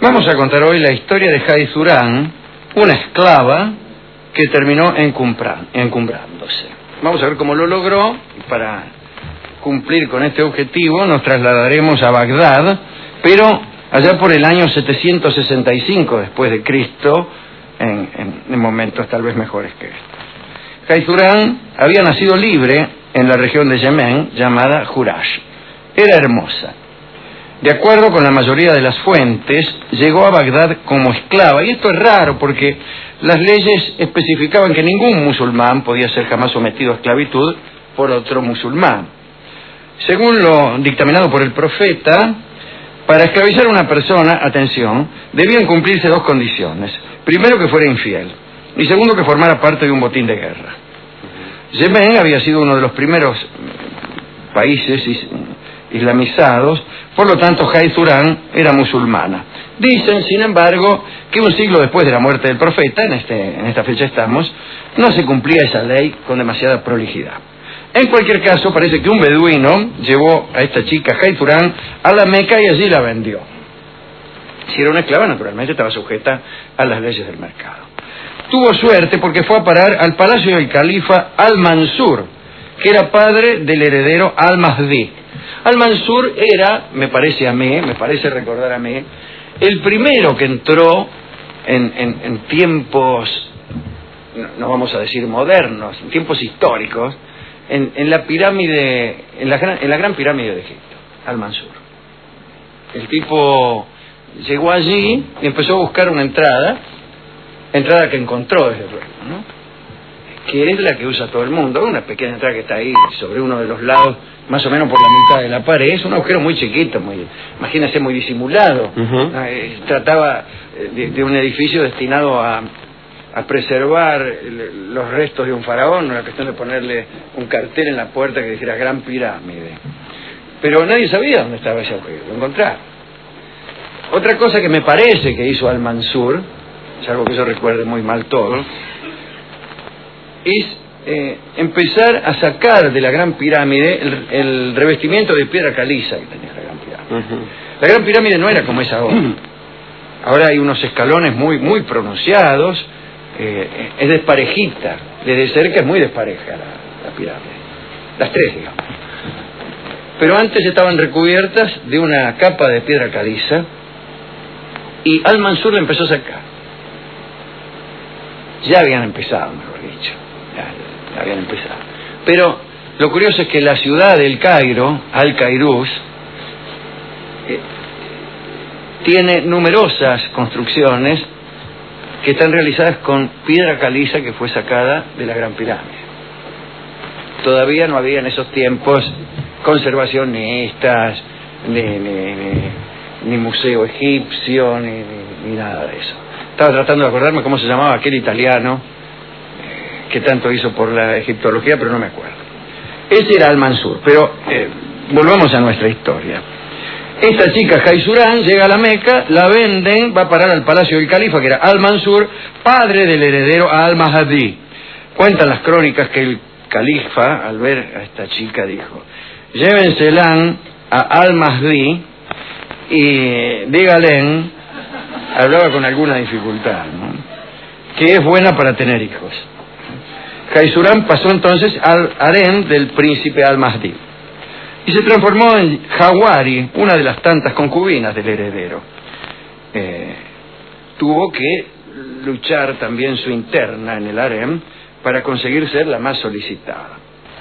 Vamos a contar hoy la historia de Jaizurán, una esclava que terminó encumbrándose. Vamos a ver cómo lo logró. Para cumplir con este objetivo nos trasladaremos a Bagdad, pero allá por el año 765 después de Cristo, en momentos tal vez mejores que estos. Jaizurán había nacido libre en la región de Yemen llamada Jurash. Era hermosa. De acuerdo con la mayoría de las fuentes, llegó a Bagdad como esclava. Y esto es raro porque las leyes especificaban que ningún musulmán podía ser jamás sometido a esclavitud por otro musulmán. Según lo dictaminado por el profeta, para esclavizar a una persona, atención, debían cumplirse dos condiciones. Primero, que fuera infiel. Y segundo, que formara parte de un botín de guerra. Yemen había sido uno de los primeros países islamizados, por lo tanto Jaizurán era musulmana. Dicen, sin embargo, que un siglo después de la muerte del profeta, en esta fecha estamos, no se cumplía esa ley con demasiada prolijidad. En cualquier caso, parece que un beduino llevó a esta chica Jaizurán a la Meca y allí la vendió. Si era una esclava, naturalmente estaba sujeta a las leyes del mercado. Tuvo suerte porque fue a parar al palacio del califa Al-Mansur, que era padre del heredero Al-Mahdi. Al-Mansur era, me parece recordar a mí, el primero que entró en tiempos, no vamos a decir modernos, en tiempos históricos, en la pirámide, en la gran pirámide de Egipto, Al-Mansur. El tipo llegó allí y empezó a buscar una entrada que encontró desde luego, ¿no? Que es la que usa todo el mundo, una pequeña entrada que está ahí sobre uno de los lados, más o menos por la mitad de la pared. Es un agujero muy chiquito, imagínense, muy disimulado. Trataba de un edificio destinado a preservar los restos de un faraón, no era cuestión de ponerle un cartel en la puerta que dijera Gran Pirámide. Pero nadie sabía dónde estaba ese agujero, lo encontraron. Otra cosa que me parece que hizo Al-Mansur, es algo que yo recuerde muy mal todo, es empezar a sacar de la Gran Pirámide el revestimiento de piedra caliza que tenía la Gran Pirámide. La Gran Pirámide no era como es ahora. Ahora hay unos escalones muy pronunciados, es desparejita, desde cerca es muy despareja la pirámide, las tres, digamos. Pero antes estaban recubiertas de una capa de piedra caliza y Al-Mansur la empezó a sacar. Ya habían empezado, mejor dicho. Ya habían empezado. Pero lo curioso es que la ciudad del Cairo, Al-Cairús, tiene numerosas construcciones que están realizadas con piedra caliza que fue sacada de la Gran Pirámide. Todavía no había en esos tiempos conservacionistas, ni museo egipcio, ni nada de eso. Estaba tratando de acordarme cómo se llamaba aquel italiano que tanto hizo por la egiptología, pero no me acuerdo. Ese era Al-Mansur. Pero volvamos a nuestra historia. Esta chica Jaizurán llega a la Meca, la venden, va a parar al palacio del califa, que era Al-Mansur, padre del heredero Al-Mahdi. Cuentan las crónicas que el califa, al ver a esta chica, dijo: llévensela a Al-Mahdi y dígale, hablaba con alguna dificultad, ¿no?, que es buena para tener hijos. Jaizurán pasó entonces al harén del príncipe Al-Mahdi y se transformó en Jawari, una de las tantas concubinas del heredero. Tuvo que luchar también su interna en el harén para conseguir ser la más solicitada.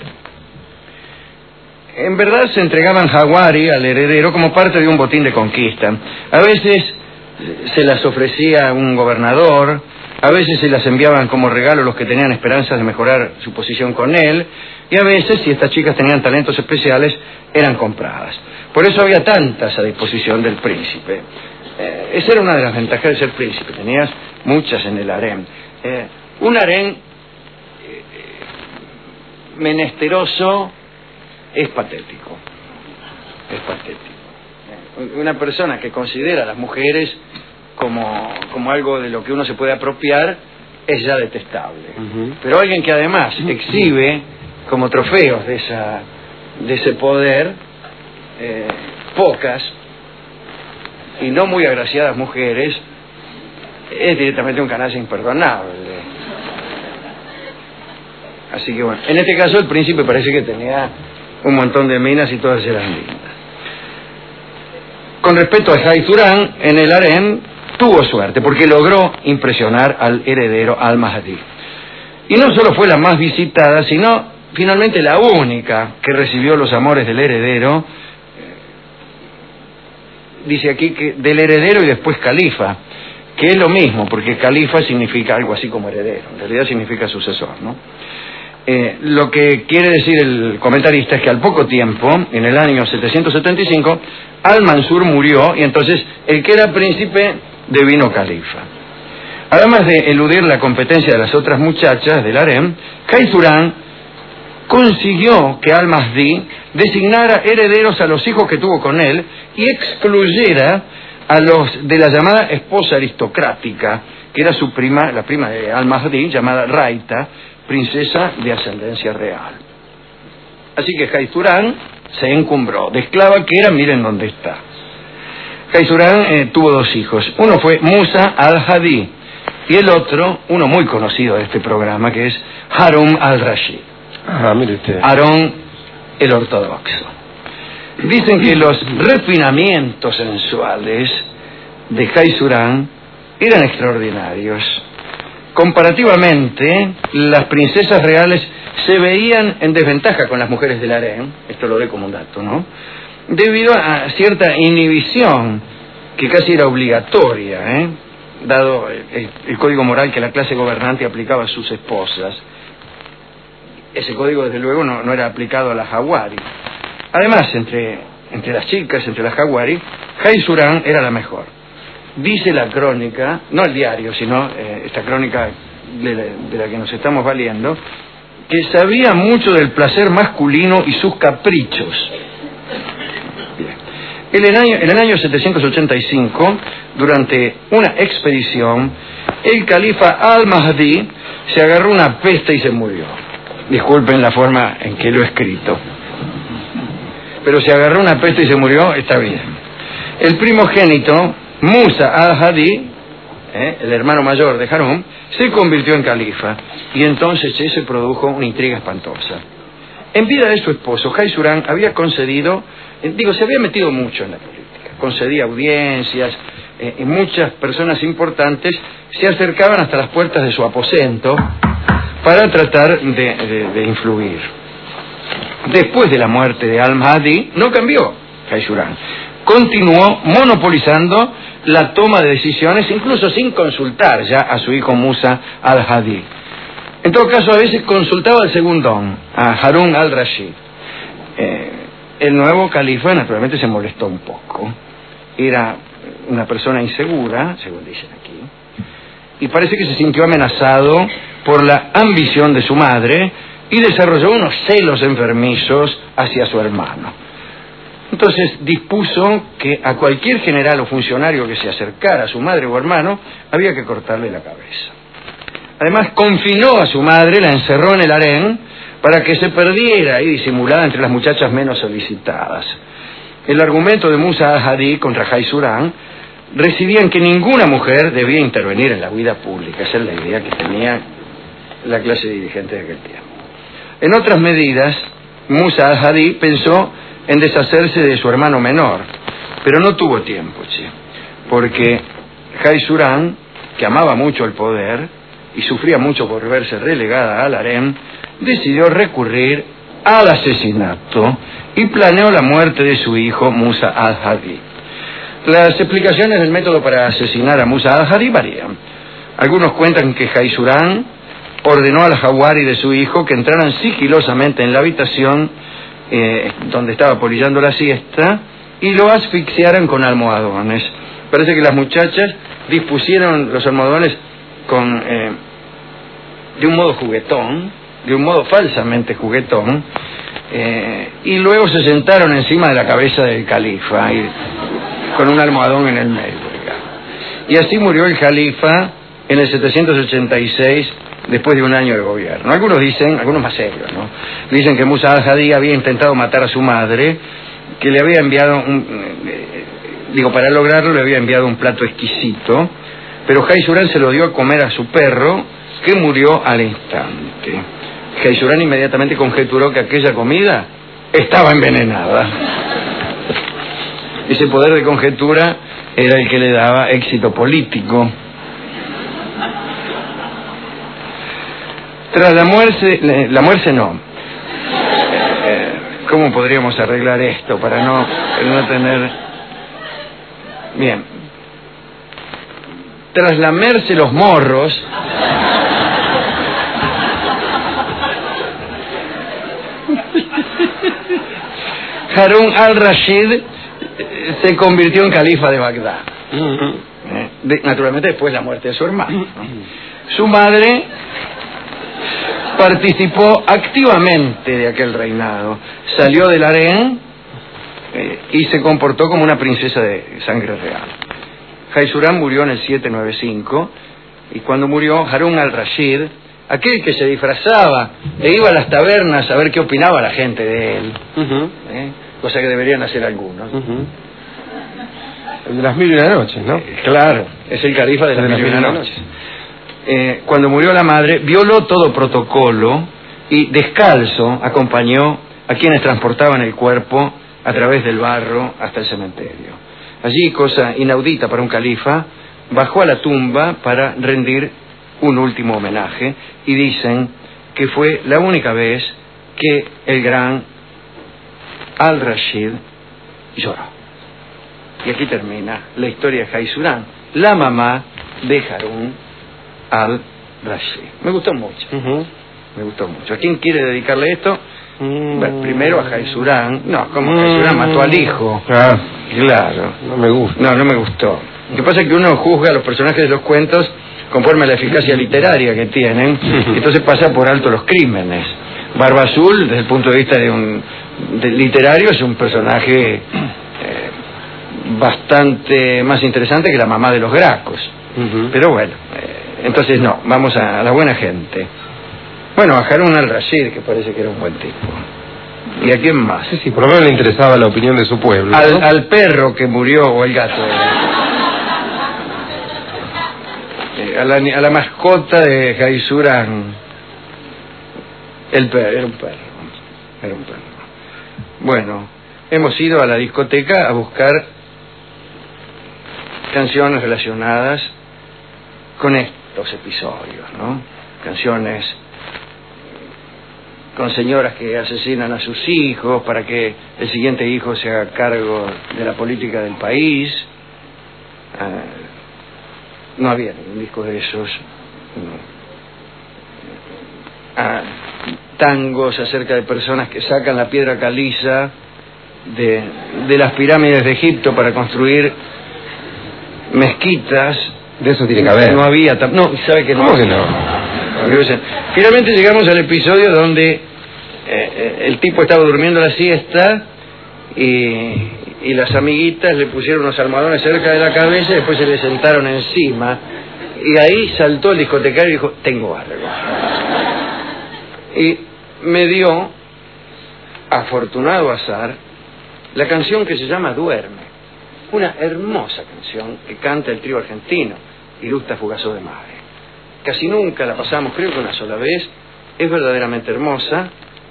En verdad se entregaban Jawari al heredero como parte de un botín de conquista. A veces se las ofrecía un gobernador, a veces se las enviaban como regalo los que tenían esperanzas de mejorar su posición con él, y a veces, si estas chicas tenían talentos especiales, eran compradas. Por eso había tantas a disposición del príncipe. Esa era una de las ventajas de ser príncipe, tenías muchas en el harén. Un harén menesteroso es patético. Es patético. Una persona que considera a las mujeres como algo de lo que uno se puede apropiar es ya detestable. Pero alguien que además exhibe como trofeos de ese poder, pocas. y no muy agraciadas mujeres, es directamente un canalla imperdonable. Así que bueno, en este caso el príncipe parece que tenía un montón de minas y todas eran lindas. Con respecto a Jai Turán, en el harén tuvo suerte porque logró impresionar al heredero al-Mahdi. Y no solo fue la más visitada, sino finalmente la única que recibió los amores del heredero. Dice aquí que del heredero y después califa, que es lo mismo, porque califa significa algo así como heredero, en realidad significa sucesor, ¿no? Lo que quiere decir el comentarista es que al poco tiempo, en el año 775, Al-Mansur murió y entonces el que era príncipe devino califa. Además de eludir la competencia de las otras muchachas del harem, Jai Turán consiguió que Al-Mahdi designara herederos a los hijos que tuvo con él y excluyera a los de la llamada esposa aristocrática, que era su prima, la prima de Al-Mahdi, llamada Raita, princesa de ascendencia real. Así que Jai Turán se encumbró. De esclava que era, miren dónde está. Jai Turán tuvo dos hijos. Uno fue Musa al-Hadi y el otro, uno muy conocido de este programa, que es Harun al-Rashid. Ah, mire usted. Harun el ortodoxo. Dicen que los refinamientos sensuales de Jai Turán eran extraordinarios. Comparativamente, las princesas reales se veían en desventaja con las mujeres del harén, esto lo doy como un dato, ¿no? Debido a cierta inhibición que casi era obligatoria, dado el código moral que la clase gobernante aplicaba a sus esposas. Ese código, desde luego, no era aplicado a las Jawari. Además, entre las chicas, entre las Jawari, Jai Turán era la mejor. Dice la crónica, no el diario, sino esta crónica de la que nos estamos valiendo, que sabía mucho del placer masculino y sus caprichos. Bien. En el año 785, durante una expedición, el califa al-Mahdi se agarró una peste y se murió. Disculpen la forma en que lo he escrito. Pero se agarró una peste y se murió, está bien. El primogénito, Musa al-Hadi, el hermano mayor de Harun, se convirtió en califa y entonces se produjo una intriga espantosa. En vida de su esposo, Jai Turán había concedido, se había metido mucho en la política, concedía audiencias, y muchas personas importantes se acercaban hasta las puertas de su aposento para tratar de influir. Después de la muerte de al-Mahdi, no cambió Jai Turán. Continuó monopolizando la toma de decisiones, incluso sin consultar ya a su hijo Musa al-Hadi. En todo caso, a veces consultaba al segundón, a Harun al-Rashid. El nuevo califa naturalmente se molestó un poco. Era una persona insegura, según dicen aquí, y parece que se sintió amenazado por la ambición de su madre y desarrolló unos celos enfermizos hacia su hermano. Entonces dispuso que a cualquier general o funcionario que se acercara a su madre o hermano había que cortarle la cabeza. Además confinó a su madre, la encerró en el harén para que se perdiera y disimulara entre las muchachas menos solicitadas. El argumento de Musa al-Hadi contra Jai Turán residía en que ninguna mujer debía intervenir en la vida pública. Esa es la idea que tenía la clase dirigente de aquel tiempo. En otras medidas, Musa al-Hadi pensó en deshacerse de su hermano menor, pero no tuvo tiempo, porque Jai Turán, que amaba mucho el poder y sufría mucho por verse relegada al harén, decidió recurrir al asesinato y planeó la muerte de su hijo Musa al-Hadi. Las explicaciones del método para asesinar a Musa al-Hadi varían. Algunos cuentan que Jai Turán ordenó a la Jawari de su hijo que entraran sigilosamente en la habitación donde estaba apolillando la siesta y lo asfixiaran con almohadones. Parece que las muchachas dispusieron los almohadones de un modo juguetón, de un modo falsamente juguetón, y luego se sentaron encima de la cabeza del califa con un almohadón en el medio. Y así murió el califa en el 786, después de un año de gobierno. Algunos dicen, algunos más serios, ¿no? Dicen que Musa al-Hadi había intentado matar a su madre, que le había enviado para lograrlo le había enviado un plato exquisito, pero Jaisurán se lo dio a comer a su perro, que murió al instante. Jaisurán inmediatamente conjeturó que aquella comida estaba envenenada. Ese poder de conjetura era el que le daba éxito político. Tras la muerte no. ¿Cómo podríamos arreglar esto para no tener... Bien. Tras lamerse los morros, Harún al-Rashid se convirtió en califa de Bagdad. Naturalmente después de la muerte de su hermano, ¿no? Su madre participó activamente de aquel reinado. Salió del harén y se comportó como una princesa de sangre real. Jaisurán murió en el 795, y cuando murió Harún al-Rashid, aquel que se disfrazaba e iba a las tabernas a ver qué opinaba la gente de él, cosa que deberían hacer algunos. El de las 1001 noches, ¿no? Claro, es el califa de las 1001 noches. Cuando murió la madre, violó todo protocolo y descalzo acompañó a quienes transportaban el cuerpo a través del barro hasta el cementerio. Allí, cosa inaudita para un califa, bajó a la tumba para rendir un último homenaje, y dicen que fue la única vez que el gran al-Rashid lloró. Y aquí termina la historia de Jaisurán, la mamá de Harún al-Rashid. Me gustó mucho. Me gustó mucho. ¿A quién quiere dedicarle esto? Bueno, primero a Jaisurán. No, como Jaisurán mató al hijo. Claro. No me gusta. No me gustó. Lo que pasa es que uno juzga a los personajes de los cuentos conforme a la eficacia literaria que tienen, entonces pasa por alto los crímenes. Barba Azul, desde el punto de vista literario, es un personaje bastante más interesante que la mamá de los Gracos. Pero bueno, entonces no, vamos a la buena gente. Bueno, a Harún al-Rashid, que parece que era un buen tipo. ¿Y a quién más? Sí, por lo menos le interesaba la opinión de su pueblo, ¿no? Al perro que murió, o el gato. A la mascota de Jaisurán. Era un perro. Bueno, hemos ido a la discoteca a buscar canciones relacionadas con estos episodios, ¿no? Canciones con señoras que asesinan a sus hijos para que el siguiente hijo se haga cargo de la política del país. No había ningún disco de esos. Tangos acerca de personas que sacan la piedra caliza de las pirámides de Egipto para construir mezquitas. De eso tiene que haber. No había. No, ¿sabe que no? ¿Cómo que no? Finalmente llegamos al episodio donde el tipo estaba durmiendo la siesta y las amiguitas le pusieron unos almohadones cerca de la cabeza y después se le sentaron encima, y ahí saltó el discotecario y dijo: tengo algo. Y me dio, afortunado azar, la canción que se llama Duerme, una hermosa canción que canta el trío argentino Irusta Fugazó de Mare. Casi nunca la pasamos, creo que una sola vez. Es verdaderamente hermosa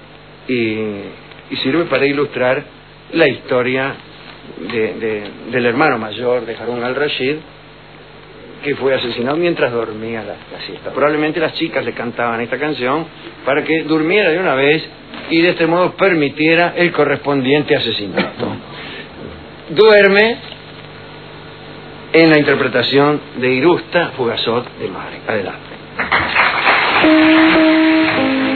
y sirve para ilustrar la historia del hermano mayor de Harún al-Rashid, que fue asesinado mientras dormía la siesta. Probablemente las chicas le cantaban esta canción para que durmiera de una vez y de este modo permitiera el correspondiente asesinato. Duerme en la interpretación de Irusta Fugazot de Mare. Adelante.